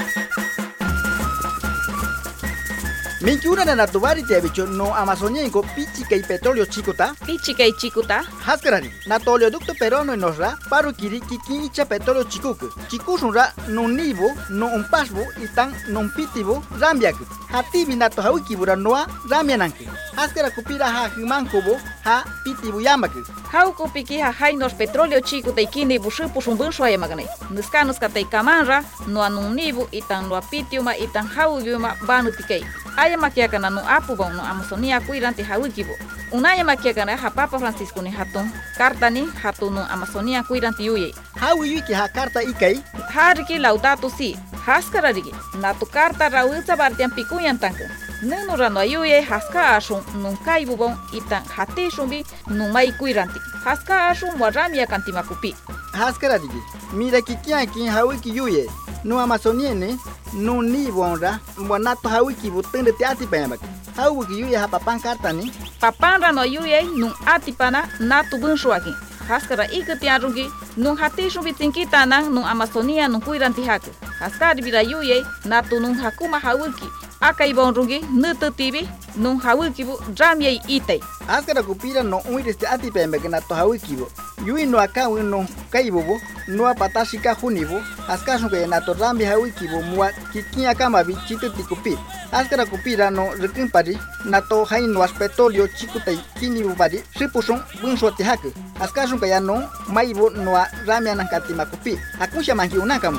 Minkiuna na natubari te bicho no amazonienco pichica y petróleo chicota. Pichica y chikuta. Haskarani, na oleoducto peruano enosra, paru kiri kikincha petróleo chikuku. Chikusunra no nivo, no un pasbo y tan non pitivo rambiak. Hatibi nato hawikibura noa ramiananke. Haskara kupira ha himankobo ha pitibu yamak. Hauko piki ha hainos petróleo chikuta y kini bushu pusumbun soya magane. Nuska te kamanra, no anunivo y tan no apitiuma y tan haubiuma banutikei. Aya makiakana no apubo no Amazonia kuiranti hawikibo. Unaya makiakana ha Papa Francisco ni hatun. Karta ni hatun no Amazonia kuiranti yuye. Hawi yuki ha karta ikai. Hariki laudato si. Haskararigi. Natu karta rawitsa bartian pikuyan tanka. Nenu rano ayuye haska ashun nun kaibubon itan hati shumbi nun mai kuiranti. Haska ashun waramia kantimakupi. Haskararigi. Mira kikianki hawiki yuye. No Amazoniene no ni bonra monato hawiki butende te atipayamak. Hawiki yuye ha papan karta ni. Papan rano yuye nun atipana natu bunsuaki. Haskara ikatiarungi nun hati shumbi tinkita nang nun Amazonia nun kuiranti hak. Haskari bira yuye natu nun hakuma hawiki. Akai bonrungi nututibi nun hawiki bu ramye itei. Haskara kupira no uireste atipayamak nato hawiki bo. Yui no akawi no kaibobo no apatashika junibo askashu ke nato rambi hawikibo mua kikia kama bi chitutikupi askara kupira no rekimpari nato haino petróleo chikutai kinibu bari ripusun bunsuati hak askashu ke no maibo no ramianan katimakupi akusha mangiunakamu.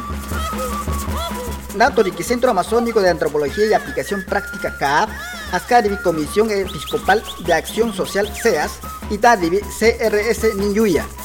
Nato del Centro Amazónico de Antropología y Aplicación Práctica CAAP, Ascaribi Comisión Episcopal de Acción Social CEAS y Tadibi CRS Niñuya.